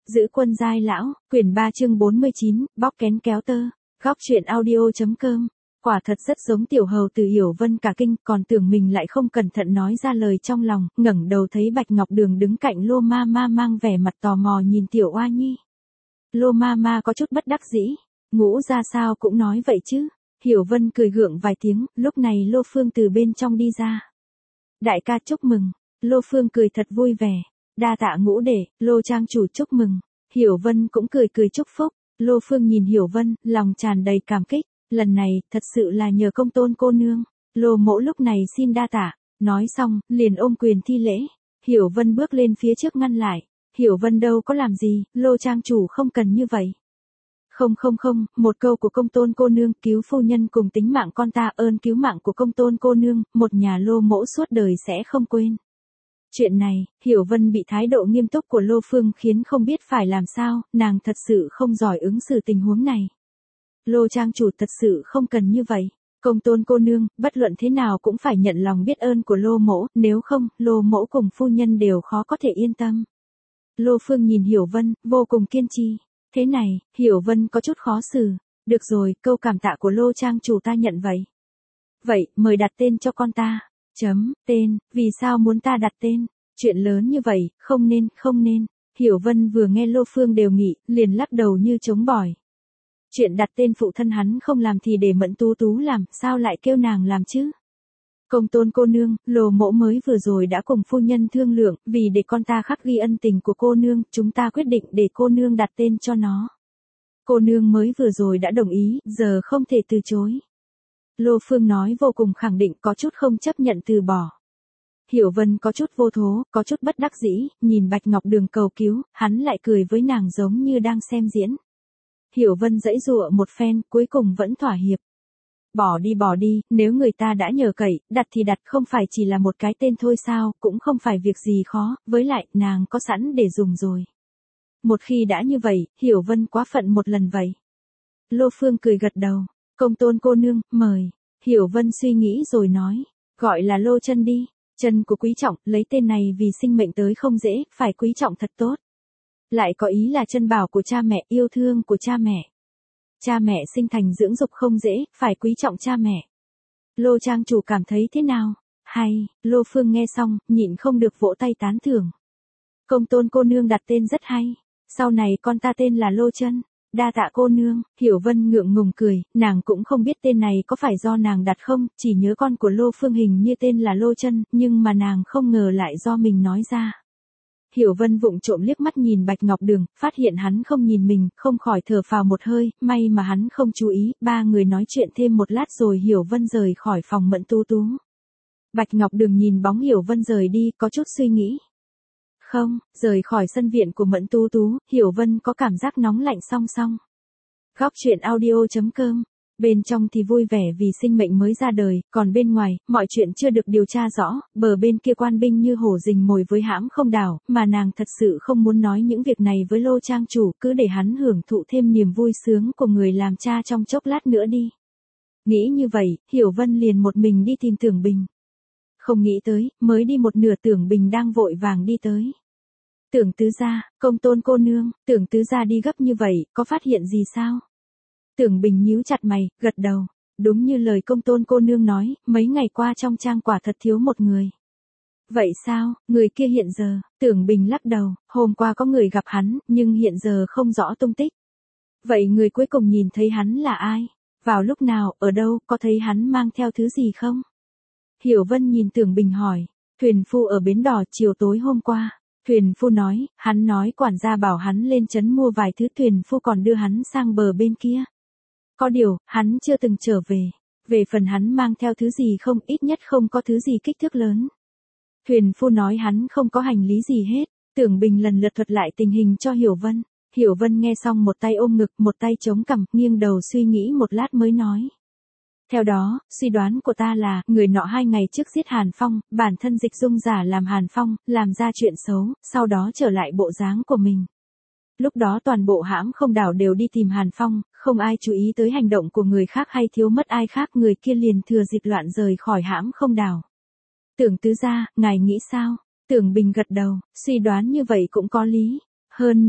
Giữ quân giai lão, quyển 3 chương 49, bóc kén kéo tơ. Góc truyện audio.com. Quả thật rất giống tiểu hầu Từ Hiểu Vân cả kinh, còn tưởng mình lại không cẩn thận nói ra lời trong lòng, ngẩng đầu thấy Bạch Ngọc Đường đứng cạnh Lô Ma Ma mang vẻ mặt tò mò nhìn tiểu oa nhi. Lô Ma Ma có chút bất đắc dĩ, Ngũ ra sao cũng nói vậy chứ. Hiểu Vân cười gượng vài tiếng, lúc này Lô Phương từ bên trong đi ra. Đại ca chúc mừng. Lô Phương cười thật vui vẻ. Đa tạ Ngũ đệ, Lô trang chủ chúc mừng. Hiểu Vân cũng cười cười chúc phúc. Lô Phương nhìn Hiểu Vân, lòng tràn đầy cảm kích. Lần này, thật sự là nhờ công tôn cô nương. Lô mỗ lúc này xin đa tạ. Nói xong, liền ôm quyền thi lễ. Hiểu Vân bước lên phía trước ngăn lại. Hiểu Vân đâu có làm gì, Lô trang chủ không cần như vậy. Không, một câu của công tôn cô nương cứu phu nhân cùng tính mạng con ta, ơn cứu mạng của công tôn cô nương, một nhà Lô mỗ suốt đời sẽ không quên. Chuyện này, Hiểu Vân bị thái độ nghiêm túc của Lô Phương khiến không biết phải làm sao, nàng thật sự không giỏi ứng xử tình huống này. Lô trang chủ thật sự không cần như vậy. Công tôn cô nương, bất luận thế nào cũng phải nhận lòng biết ơn của Lô mỗ, nếu không, Lô mỗ cùng phu nhân đều khó có thể yên tâm. Lô Phương nhìn Hiểu Vân, vô cùng kiên trì. Thế này, Hiểu Vân có chút khó xử. Được rồi, câu cảm tạ của Lô trang chủ ta nhận vậy. Vậy, mời đặt tên cho con ta. Tên, vì sao muốn ta đặt tên? Chuyện lớn như vậy, không nên. Hiểu Vân vừa nghe Lô Phương đề nghị, liền lắc đầu như chống bỏi. Chuyện đặt tên phụ thân hắn không làm thì để Mẫn Tú Tú làm, sao lại kêu nàng làm chứ? Công tôn cô nương, Lô mỗ mới vừa rồi đã cùng phu nhân thương lượng, vì để con ta khắc ghi ân tình của cô nương, chúng ta quyết định để cô nương đặt tên cho nó. Cô nương mới vừa rồi đã đồng ý, giờ không thể từ chối. Lô Phương nói vô cùng khẳng định, có chút không chấp nhận từ bỏ. Hiểu Vân có chút vô thố, có chút bất đắc dĩ, nhìn Bạch Ngọc Đường cầu cứu, hắn lại cười với nàng giống như đang xem diễn. Hiểu Vân giãy giụa một phen, cuối cùng vẫn thỏa hiệp. Bỏ đi, nếu người ta đã nhờ cậy, đặt thì đặt, không phải chỉ là một cái tên thôi sao, cũng không phải việc gì khó, với lại, nàng có sẵn để dùng rồi. Một khi đã như vậy, Hiểu Vân quá phận một lần vậy. Lô Phương cười gật đầu, công tôn cô nương, mời. Hiểu Vân suy nghĩ rồi nói, gọi là Lô Chân đi, chân của quý trọng, lấy tên này vì sinh mệnh tới không dễ, phải quý trọng thật tốt. Lại có ý là chân bảo của cha mẹ, yêu thương của cha mẹ. Cha mẹ sinh thành dưỡng dục không dễ, phải quý trọng cha mẹ. Lô trang chủ cảm thấy thế nào? Hay, Lô Phương nghe xong, nhịn không được vỗ tay tán thưởng. Công tôn cô nương đặt tên rất hay, sau này con ta tên là Lô Chân. Đa tạ cô nương. Hiểu Vân ngượng ngùng cười, nàng cũng không biết tên này có phải do nàng đặt không, chỉ nhớ con của Lô Phương hình như tên là Lô Chân, nhưng mà nàng không ngờ lại do mình nói ra. Hiểu Vân vụng trộm liếc mắt nhìn Bạch Ngọc Đường, phát hiện hắn không nhìn mình, không khỏi thở phào một hơi, may mà hắn không chú ý, ba người nói chuyện thêm một lát rồi Hiểu Vân rời khỏi phòng Mẫn Tú Tú. Bạch Ngọc Đường nhìn bóng Hiểu Vân rời đi, có chút suy nghĩ. Không, rời khỏi sân viện của Mẫn Tú Tú, Hiểu Vân có cảm giác nóng lạnh song song. Góc truyện audio.com. Bên trong thì vui vẻ vì sinh mệnh mới ra đời, còn bên ngoài, mọi chuyện chưa được điều tra rõ, bờ bên kia quan binh như hổ rình mồi với hãm không đảo, mà nàng thật sự không muốn nói những việc này với Lô trang chủ, cứ để hắn hưởng thụ thêm niềm vui sướng của người làm cha trong chốc lát nữa đi. Nghĩ như vậy, Hiểu Vân liền một mình đi tìm Tưởng Bình. Không nghĩ tới, mới đi một nửa Tưởng Bình đang vội vàng đi tới. Tưởng tứ gia, công tôn cô nương, Tưởng tứ gia đi gấp như vậy, có phát hiện gì sao? Tưởng Bình nhíu chặt mày, gật đầu. Đúng như lời công tôn cô nương nói, mấy ngày qua trong trang quả thật thiếu một người. Vậy sao, người kia hiện giờ? Tưởng Bình lắc đầu, hôm qua có người gặp hắn, nhưng hiện giờ không rõ tung tích. Vậy người cuối cùng nhìn thấy hắn là ai? Vào lúc nào, ở đâu, có thấy hắn mang theo thứ gì không? Hiểu Vân nhìn Tưởng Bình hỏi, thuyền phu ở bến đò chiều tối hôm qua. Thuyền phu nói, hắn nói quản gia bảo hắn lên trấn mua vài thứ, thuyền phu còn đưa hắn sang bờ bên kia. Có điều, hắn chưa từng trở về. Về phần hắn mang theo thứ gì không, ít nhất không có thứ gì kích thước lớn. Thuyền phu nói hắn không có hành lý gì hết. Tưởng Bình lần lượt thuật lại tình hình cho Hiểu Vân. Hiểu Vân nghe xong một tay ôm ngực, một tay chống cằm, nghiêng đầu suy nghĩ một lát mới nói. Theo đó, suy đoán của ta là, người nọ 2 ngày trước giết Hàn Phong, bản thân dịch dung giả làm Hàn Phong, làm ra chuyện xấu, sau đó trở lại bộ dáng của mình. Lúc đó toàn bộ hãm không đảo đều đi tìm Hàn Phong, không ai chú ý tới hành động của người khác hay thiếu mất ai khác, người kia liền thừa dịp loạn rời khỏi hãm không đảo. Tưởng tứ gia, ngài nghĩ sao? Tưởng Bình gật đầu, suy đoán như vậy cũng có lý. Hơn nữa,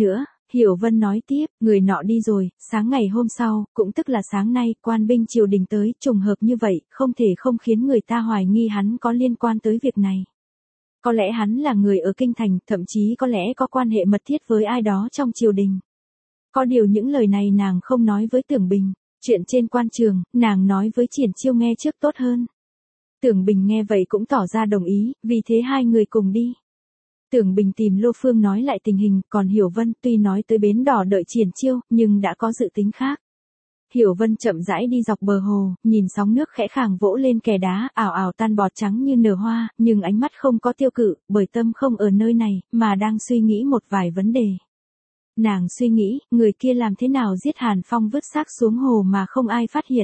Hiểu Vân nói tiếp, người nọ đi rồi, sáng ngày hôm sau, cũng tức là sáng nay, quan binh triều đình tới, trùng hợp như vậy, không thể không khiến người ta hoài nghi hắn có liên quan tới việc này. Có lẽ hắn là người ở kinh thành, thậm chí có lẽ có quan hệ mật thiết với ai đó trong triều đình. Có điều những lời này nàng không nói với Tưởng Bình, chuyện trên quan trường, nàng nói với Triển Chiêu nghe trước tốt hơn. Tưởng Bình nghe vậy cũng tỏ ra đồng ý, vì thế hai người cùng đi. Tưởng Bình tìm Lô Phương nói lại tình hình, còn Hiểu Vân tuy nói tới bến đò đợi Triển Chiêu, nhưng đã có dự tính khác. Hiểu Vân chậm rãi đi dọc bờ hồ, nhìn sóng nước khẽ khàng vỗ lên kè đá, ảo ảo tan bọt trắng như nở hoa, nhưng ánh mắt không có tiêu cự, bởi tâm không ở nơi này, mà đang suy nghĩ một vài vấn đề. Nàng suy nghĩ, người kia làm thế nào giết Hàn Phong vứt xác xuống hồ mà không ai phát hiện.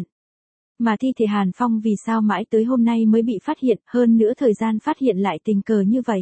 Mà thi thể Hàn Phong vì sao mãi tới hôm nay mới bị phát hiện, hơn nữa thời gian phát hiện lại tình cờ như vậy.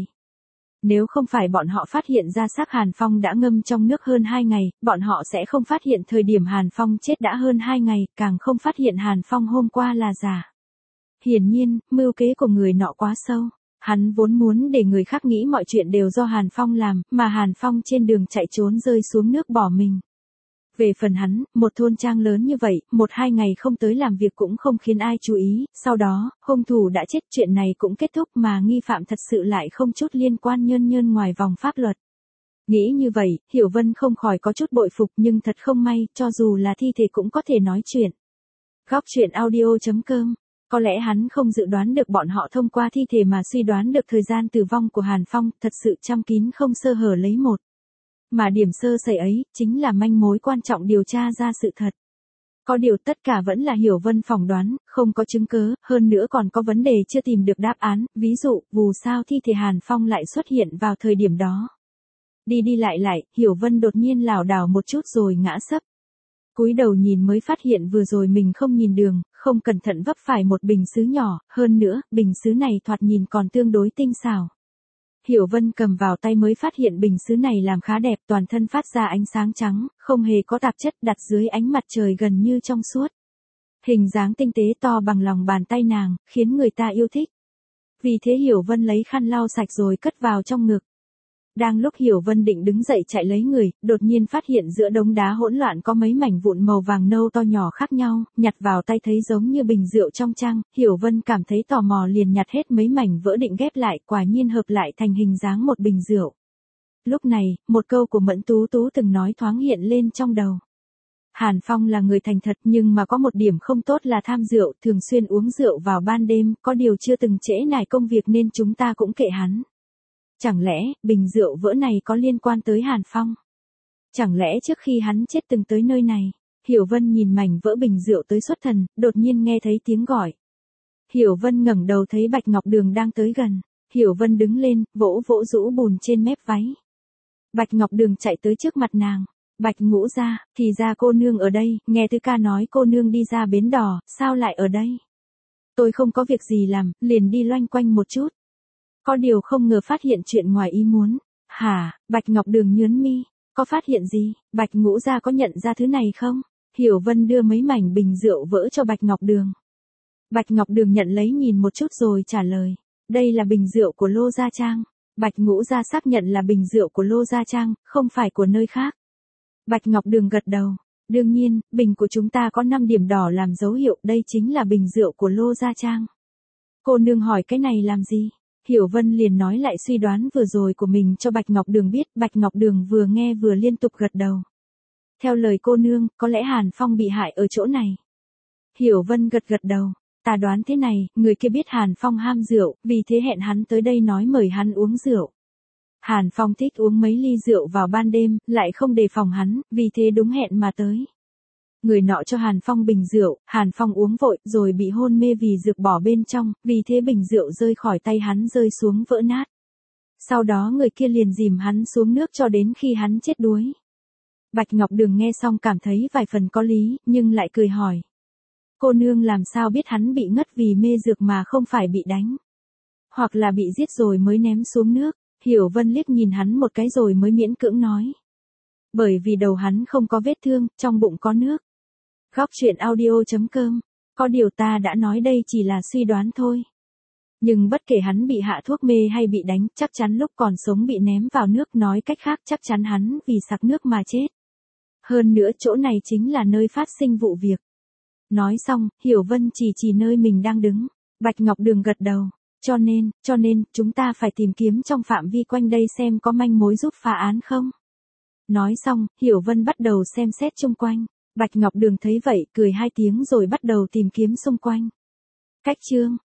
Nếu không phải bọn họ phát hiện ra xác Hàn Phong đã ngâm trong nước hơn 2 ngày, bọn họ sẽ không phát hiện thời điểm Hàn Phong chết đã hơn 2 ngày, càng không phát hiện Hàn Phong hôm qua là giả. Hiển nhiên, mưu kế của người nọ quá sâu. Hắn vốn muốn để người khác nghĩ mọi chuyện đều do Hàn Phong làm, mà Hàn Phong trên đường chạy trốn rơi xuống nước bỏ mình. Về phần hắn, một thôn trang lớn như vậy, 1-2 ngày không tới làm việc cũng không khiến ai chú ý, sau đó, hung thủ đã chết, chuyện này cũng kết thúc mà nghi phạm thật sự lại không chút liên quan nhơn ngoài vòng pháp luật. Nghĩ như vậy, Hiểu Vân không khỏi có chút bội phục, nhưng thật không may, cho dù là thi thể cũng có thể nói chuyện. Góc truyện audio.com. Có lẽ hắn không dự đoán được bọn họ thông qua thi thể mà suy đoán được thời gian tử vong của Hàn Phong, thật sự chăm kín không sơ hở lấy một. Mà điểm sơ sẩy ấy, chính là manh mối quan trọng điều tra ra sự thật. Có điều tất cả vẫn là Hiểu Vân phỏng đoán, không có chứng cứ, hơn nữa còn có vấn đề chưa tìm được đáp án, ví dụ, vì sao thi thể Hàn Phong lại xuất hiện vào thời điểm đó. Đi lại, Hiểu Vân đột nhiên lảo đảo một chút rồi ngã sấp. Cúi đầu nhìn mới phát hiện vừa rồi mình không nhìn đường, không cẩn thận vấp phải một bình sứ nhỏ, hơn nữa, bình sứ này thoạt nhìn còn tương đối tinh xảo. Hiểu Vân cầm vào tay mới phát hiện bình sứ này làm khá đẹp, toàn thân phát ra ánh sáng trắng, không hề có tạp chất, đặt dưới ánh mặt trời gần như trong suốt. Hình dáng tinh tế to bằng lòng bàn tay nàng, khiến người ta yêu thích. Vì thế Hiểu Vân lấy khăn lau sạch rồi cất vào trong ngực. Đang lúc Hiểu Vân định đứng dậy chạy lấy người, đột nhiên phát hiện giữa đống đá hỗn loạn có mấy mảnh vụn màu vàng nâu to nhỏ khác nhau, nhặt vào tay thấy giống như bình rượu trong chang, Hiểu Vân cảm thấy tò mò liền nhặt hết mấy mảnh vỡ định ghép lại, quả nhiên hợp lại thành hình dáng một bình rượu. Lúc này, một câu của Mẫn Tú Tú từng nói thoáng hiện lên trong đầu. Hàn Phong là người thành thật nhưng mà có một điểm không tốt là tham rượu, thường xuyên uống rượu vào ban đêm, có điều chưa từng trễ nải công việc nên chúng ta cũng kệ hắn. Chẳng lẽ, bình rượu vỡ này có liên quan tới Hàn Phong? Chẳng lẽ trước khi hắn chết từng tới nơi này? Hiểu Vân nhìn mảnh vỡ bình rượu tới xuất thần, đột nhiên nghe thấy tiếng gọi. Hiểu Vân ngẩng đầu thấy Bạch Ngọc Đường đang tới gần. Hiểu Vân đứng lên, vỗ rũ bùn trên mép váy. Bạch Ngọc Đường chạy tới trước mặt nàng. Bạch Ngũ gia, thì ra cô nương ở đây, nghe Tư ca nói cô nương đi ra bến đò, sao lại ở đây? Tôi không có việc gì làm, liền đi loanh quanh một chút. Có điều không ngờ phát hiện chuyện ngoài ý muốn. Hả, Bạch Ngọc Đường nhớn mi, có phát hiện gì, Bạch Ngũ gia có nhận ra thứ này không? Hiểu Vân đưa mấy mảnh bình rượu vỡ cho Bạch Ngọc Đường. Bạch Ngọc Đường nhận lấy nhìn một chút rồi trả lời. Đây là bình rượu của Lô Gia Trang. Bạch Ngũ gia xác nhận là bình rượu của Lô Gia Trang, không phải của nơi khác. Bạch Ngọc Đường gật đầu. Đương nhiên, bình của chúng ta có 5 điểm đỏ làm dấu hiệu, đây chính là bình rượu của Lô Gia Trang. Cô nương hỏi cái này làm gì? Hiểu Vân liền nói lại suy đoán vừa rồi của mình cho Bạch Ngọc Đường biết, Bạch Ngọc Đường vừa nghe vừa liên tục gật đầu. Theo lời cô nương, có lẽ Hàn Phong bị hại ở chỗ này. Hiểu Vân gật đầu, ta đoán thế này, người kia biết Hàn Phong ham rượu, vì thế hẹn hắn tới đây nói mời hắn uống rượu. Hàn Phong thích uống mấy ly rượu vào ban đêm, lại không đề phòng hắn, vì thế đúng hẹn mà tới. Người nọ cho Hàn Phong bình rượu, Hàn Phong uống vội, rồi bị hôn mê vì dược bỏ bên trong, vì thế bình rượu rơi khỏi tay hắn rơi xuống vỡ nát. Sau đó người kia liền dìm hắn xuống nước cho đến khi hắn chết đuối. Bạch Ngọc Đường nghe xong cảm thấy vài phần có lý, nhưng lại cười hỏi. Cô nương làm sao biết hắn bị ngất vì mê dược mà không phải bị đánh? Hoặc là bị giết rồi mới ném xuống nước? Hiểu Vân liếc nhìn hắn một cái rồi mới miễn cưỡng nói. Bởi vì đầu hắn không có vết thương, trong bụng có nước. Góc truyện audio.com. Có điều ta đã nói đây chỉ là suy đoán thôi. Nhưng bất kể hắn bị hạ thuốc mê hay bị đánh, chắc chắn lúc còn sống bị ném vào nước, nói cách khác chắc chắn hắn vì sặc nước mà chết. Hơn nữa chỗ này chính là nơi phát sinh vụ việc. Nói xong, Hiểu Vân chỉ nơi mình đang đứng. Bạch Ngọc Đường gật đầu. Cho nên, chúng ta phải tìm kiếm trong phạm vi quanh đây xem có manh mối giúp phá án không. Nói xong, Hiểu Vân bắt đầu xem xét xung quanh. Bạch Ngọc Đường thấy vậy, cười hai tiếng rồi bắt đầu tìm kiếm xung quanh. Cách chương